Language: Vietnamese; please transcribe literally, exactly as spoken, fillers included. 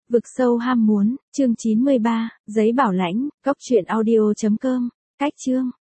Vực sâu ham muốn, chương chín mươi ba, giấy bảo lãnh, cốc truyện audio chấm com, cách chương.